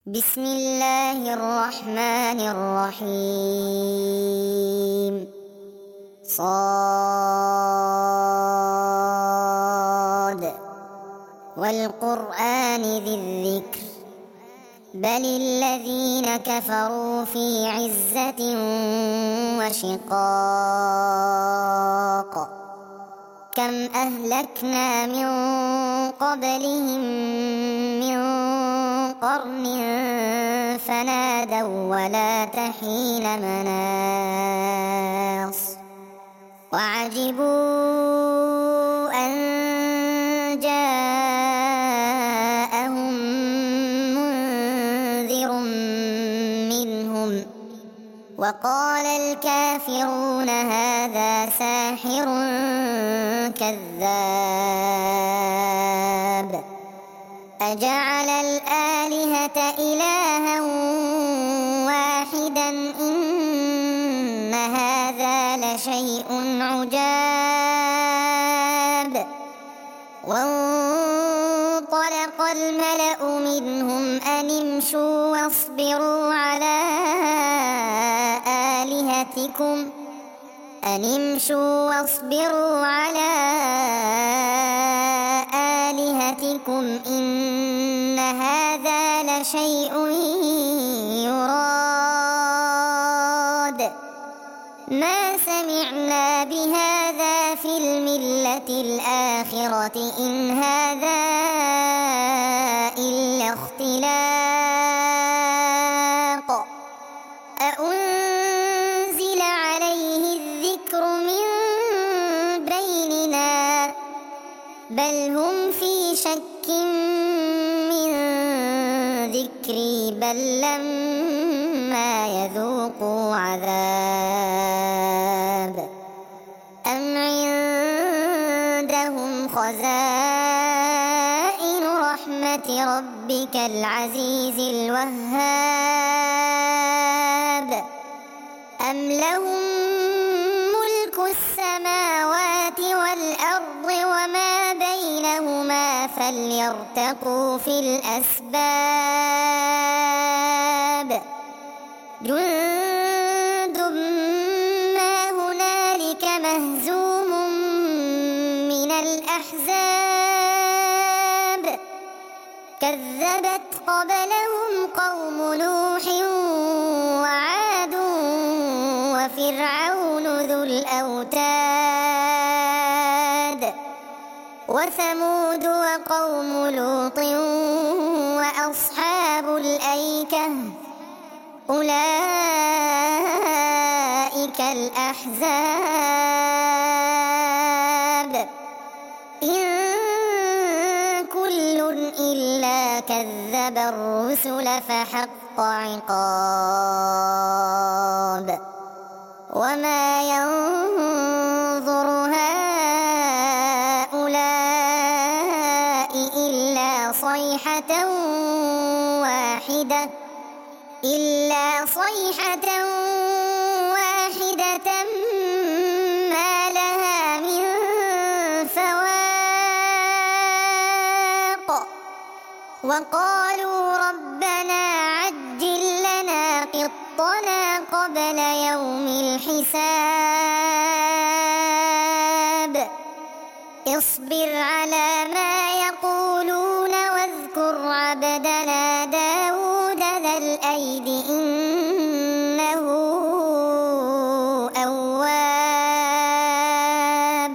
بسم الله الرحمن الرحيم صاد والقرآن ذي الذكر بل الذين كفروا في عزة وشقاق كم أهلكنا من قبلهم من قرن فنادوا ولا تحين مناص وعجبوا أن جاءهم منذر منهم وقال الكافرون هذا ساحر كذاب أجعل الآلهة إلها واحدا إن هذا لشيء عجاب وانطلق الملأ منهم أن امشوا واصبروا على آلهتكم إن هذا لشيء يراد ما سمعنا بهذا في الملة الآخرة إن هذا إلا اختلاق أأنزل عليه الذكر من بيننا بل هم في شك من ذكري بل لما يذوقوا عذاب أم عندهم خزائن رحمة ربك العزيز الوهاب أم لهم ملك السماوات والأرض وما بينهما فليرتقوا في الأسباب جند ما هنالك مهزوم من الأحزاب كذبت قبلهم قوم نوح وعاد وفرعون ذو الأوتاد وثمود وقوم لوط وأصحاب الأيكة أولئك الأحزاب إن كل إلا كذب الرسل فحق عقاب وما ينظر هؤلاء إلا صيحة واحدة ما لها من فواق وقالوا ربنا عجل لنا قطنا قبل يوم الحساب اصبر على ما يقولون واذكر عبدنا داود ذا الأيد إنه أواب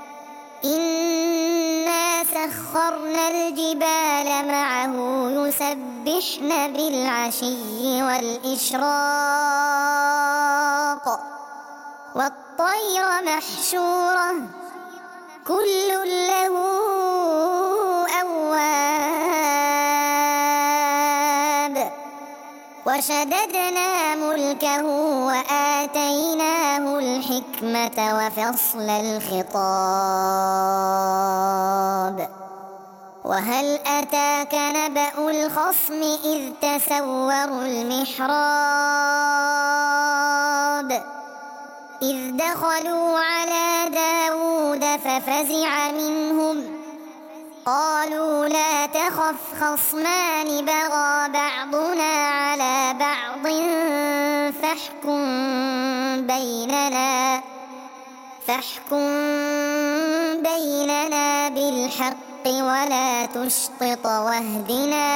إنا سخرنا الجبال معه يسبحن بالعشي والإشراق والطير محشورة كل له أواب وشددنا ملكه وآتيناه الحكمة وفصل الخطاب وهل أتاك نبأ الخصم إذ تسوروا المحراب إذ دخلوا على داود ففزع منهم قالوا لا تخف خصمان بغى بعضنا فاحكم بيننا بالحق ولا تشطط واهدنا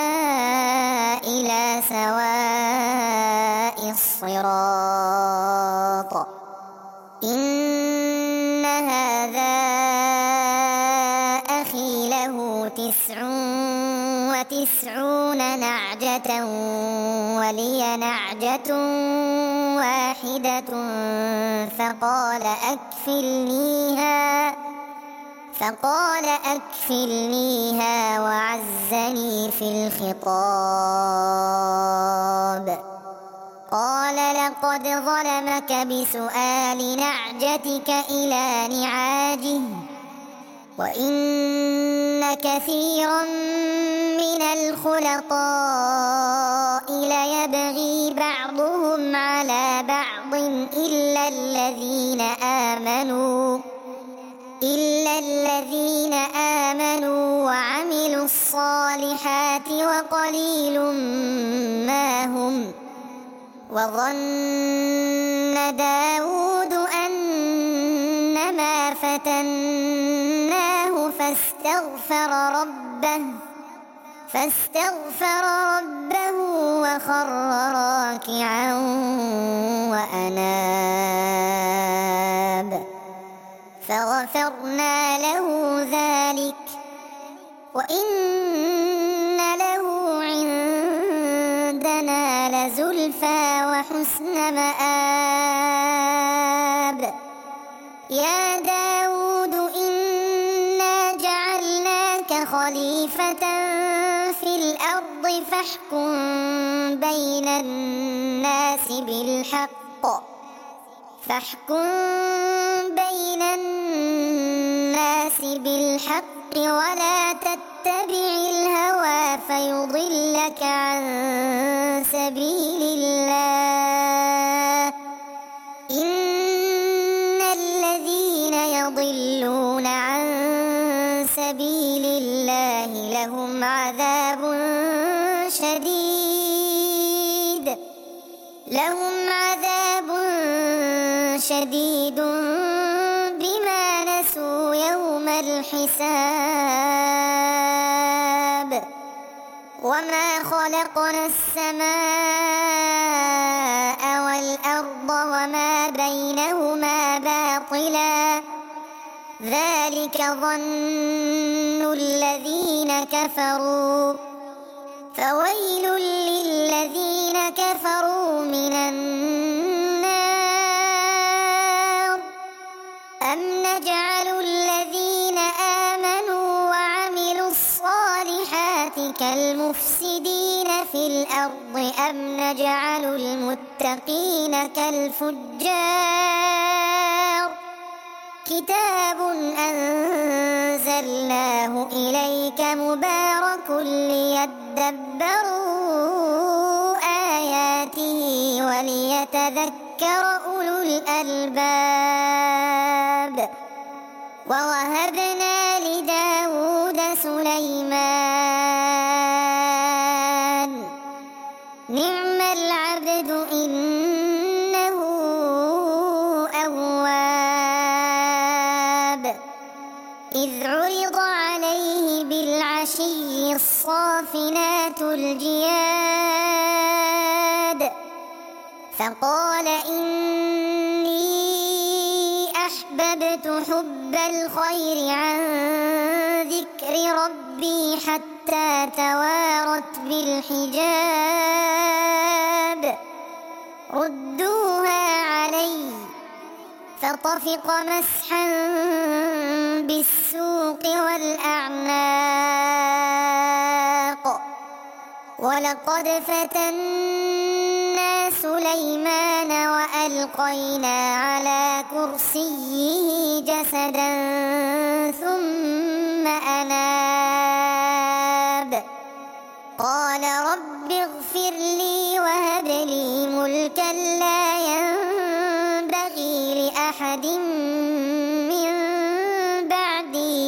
إلى سواء الصراط. إن هذا أخي له 99 نعجة ولي نعجة واحدة فقال أكفلنيها وعزني في الخطاب. قال لقد ظلمك بسؤال نعجتك إلى نعاجه وإن كثيرا من الخلطاء ليبغي بعضهم على بعض إلا الذين آمنوا وعملوا الصالحات وقليل ما هم. وظن داود أنما فتناه فاستغفر ربه وخر راكعا وأناب فغفرنا له ذلك وإن له عندنا لزلفى وحسن مآب. يا داود إنا جعلناك خليفة في الأرض فاحكم بين الناس بالحق ولا تتبع الهوى فيضلك عن سبيل الله. إن الذين يضلون عن سبيل الله لهم عذاب شديد بما نسوا يوم الحساب. وما خلقنا السماء والأرض وما بينهما باطلا ذلك ظن الذين كفروا فويل للذين كفروا من النار. أم نجعل الذين آمنوا وعملوا الصالحات كالمفسدين في الأرض أم نجعل المتقين كالفجار. كتاب أنزلناه إليك مبارك ليدبروا آياته وليتذكر أولو الألباب. ووهبنا لداود سليمان نعم العبد إنه أواب. إذ عرض عليه بالعشي الصافنات الجياد فقال إني أحببت حب الخير عن ذكر ربي حتى توارت بالحجاب. ردوها علي فطفق مسحا بالسوق والأعناق. ولقد فتنا سليمان وألقينا على كرسيه جسدا ثم أناب. قال رب اغفر لي وهب لي ملكا لا ينبغي لأحد من بعدي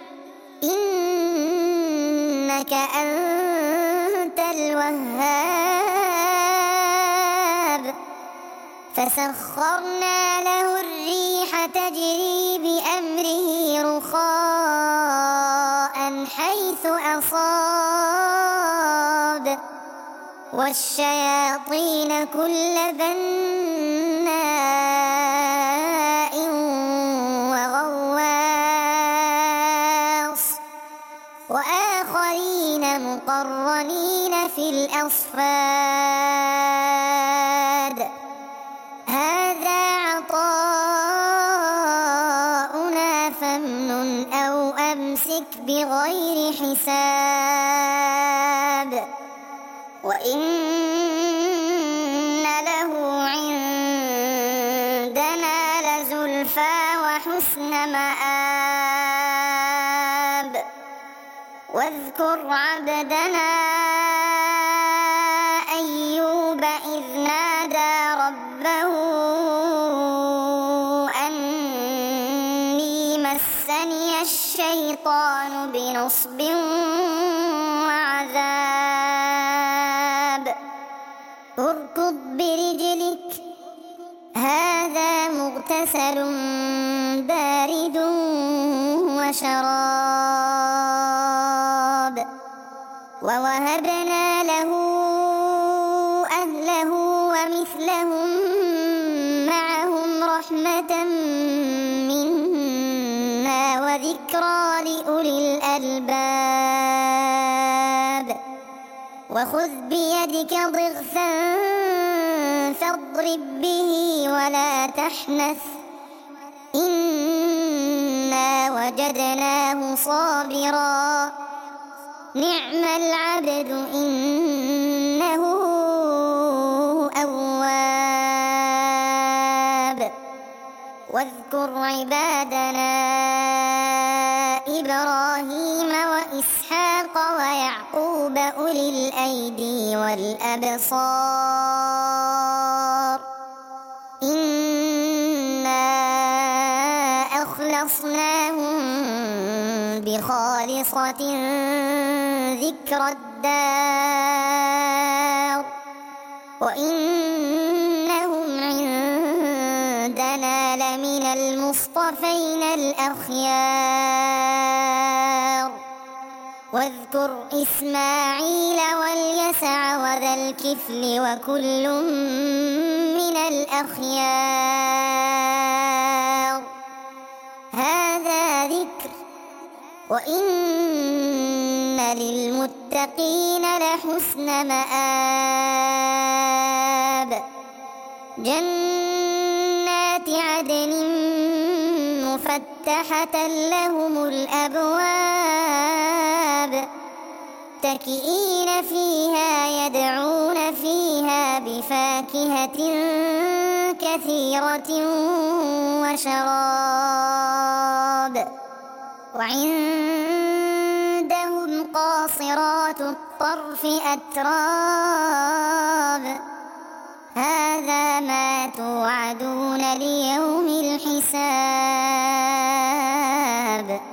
إنك أنت الوهاب. فسخرنا له الريح تجري بأمره رخاء حيث أصاب والشياطين كل بناء وغواص وآخرين مقرنين في الأصفاد هذا عطاؤنا فامنن أو أمسك بغير حساب وإن له عندنا لزلفى وحسن مآب واذكر عبدنا أيوب إذ نادى ربه أني مسني الشيطان بنصب وعذاب اركض برجلك هذا مغتسل بارد وشراب ووهبنا له أهله ومثلهم معهم رحمة منا وذكرى لأولي الألباب وخذ بيدك ضغثا فاضرب به ولا تحنث إنا وجدناه صابرا نعم العبد إنه أواب واذكر عبادنا إبراهيم وإسحاق ويعقوب أولي الأيدي والأبصار إنا أخلصناهم بخالصة ذكر الدار وإنهم عندنا لمن المصطفين الأخيار واذكر إسماعيل واليسع وذا الكفل وكل من الأخيار هذا ذكر وإن للمتقين لحسن مآب جنات عدن مفتحة لهم الأبواب متكئين فيها يدعون فيها بفاكهة كثيرة وشراب وعندهم قاصرات الطرف أتراب هذا ما توعدون ليوم الحساب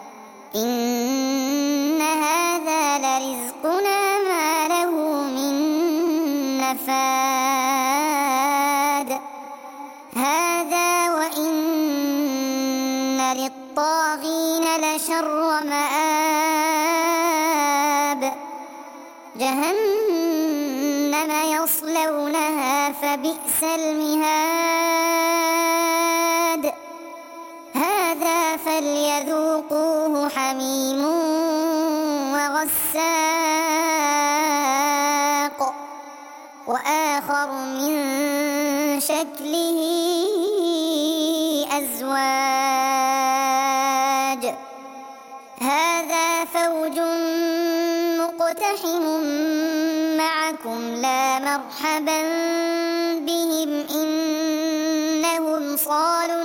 إن هذا لرزقنا ما له من نفاد هذا وإن للطاغين لشر مآب جهنم يصلونها فبئس المهاد هذا فليذوقوه حميم وغساق وآخر من شكله أزواج هذا فوج مقتحم معكم لا مرحبا بهم إنهم صالوا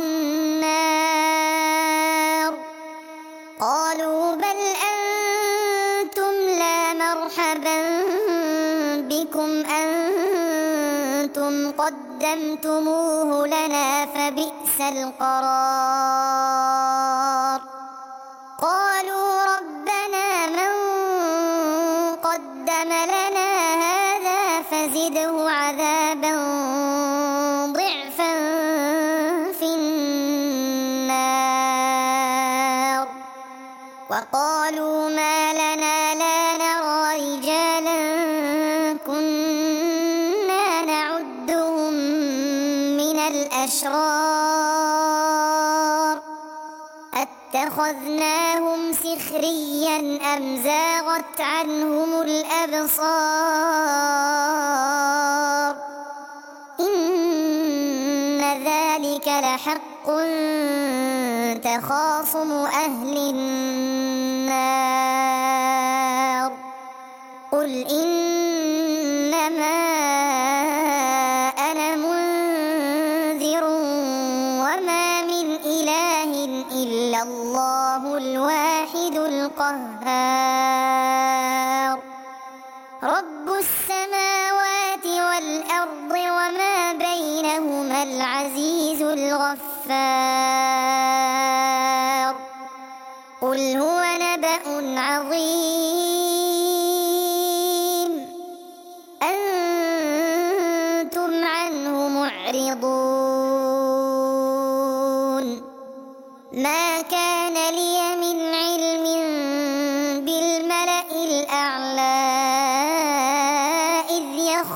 النار قالوا بل أنتم لا مرحبا بكم أنتم قدمتموه لنا فبئس القرار قالوا ربنا من قدم لنا هذا فزده عذابا الأشرار أتخذناهم سخريا أم زاغت عنهم الأبصار إن ذلك لحق تخاصم أهل النار قل إنما أنا منذر وما من إله إلا الله الواحد القهار رب السماوات والأرض وما بينهما العزيز الغفار قل هو نبأ عظيم أنتم عنه معرضون ما كان لي من علم بالملأ الأعلى إذ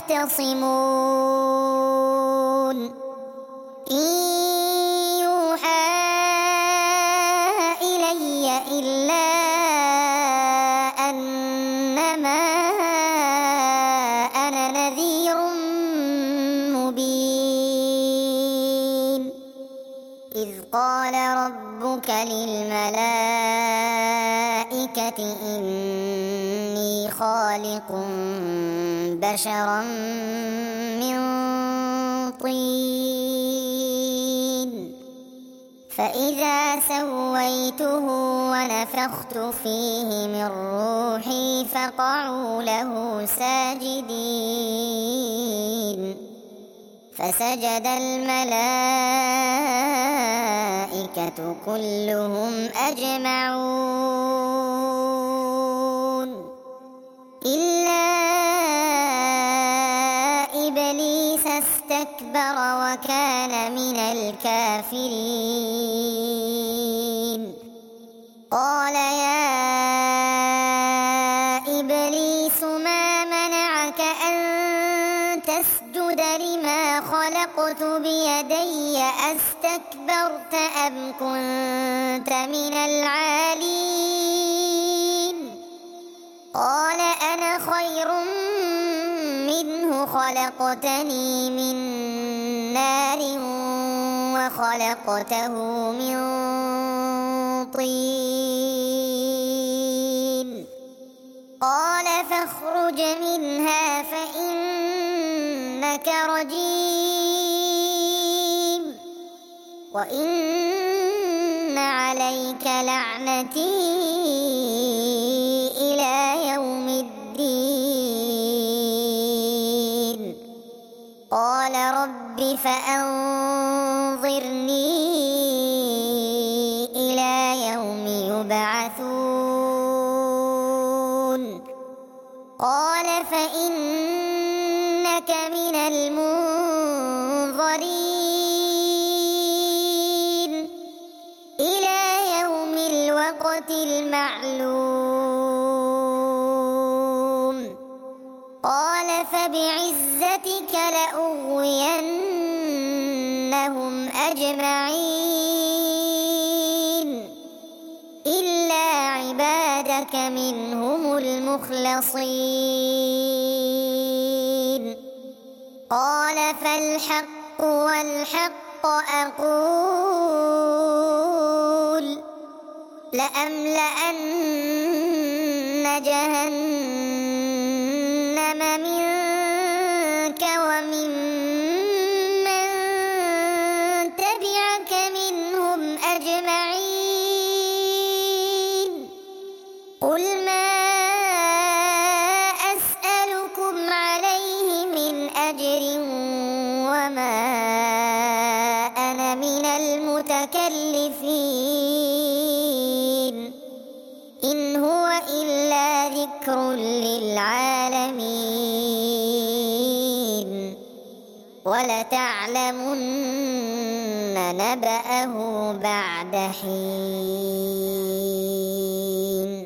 يختصمون إن يوحى إلي إلا أنما أنا نذير مبين إذ قال ربك للملائكة إني خالق بشرا من طين فإذا سويته ونفخت فيه من روحي فقعوا له ساجدين فسجد الملائكة كلهم أجمعون إلا إبليس استكبر وكان من الكافرين قال يا إبليس ما منعك أن تسجد لما خلقت بيدي أستكبرت أم كنت من العالين قال أنا خير منه خلقتني من نار وخلقته من طين قال فاخرج منها فإنك رجيم وإن عليك لعنتي إلى يوم الدين قال رب فأنظرني إلى يوم يبعثون قال فإنك من المنظرين إلى يوم الوقت المعلوم قال فبعزتك لأغوينهم أجمعين إلا عبادك منهم المخلصين قال فالحق والحق أقول لأملأن جهنم منك ومن من تبعك منهم أجمعين قل ما أسألكم عليه من أجر وما أنا من المتكلفين إن هو إلا ذكر للعالمين ولتعلمن نبأه بعد حين